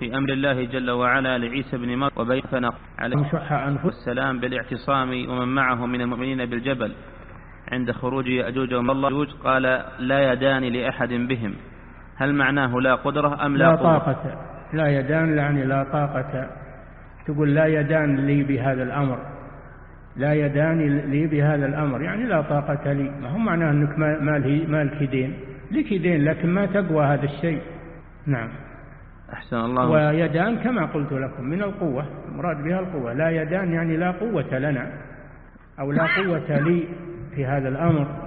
في أمر الله جل وعلا لعيسى بن مريم وبين فنق عليه السلام بالاعتصام ومن معه من المؤمنين بالجبل عند خروج يأجوج ومأجوج قال لا يدان لأحد بهم، هل معناه لا قدرة أم لا طاقة؟ لا يدان يعني لا طاقة. تقول لا يدان لي بهذا الأمر، لا يدان لي بهذا الأمر يعني لا طاقة لي، ما هو معناه أنك ما لك يدين، لك يدين لكن ما تقوى هذا الشيء. نعم. أحسن الله. ويدان كما قلت لكم من القوة، مراد بها القوة. لا يدان يعني لا قوة لنا أو لا قوة لي في هذا الأمر.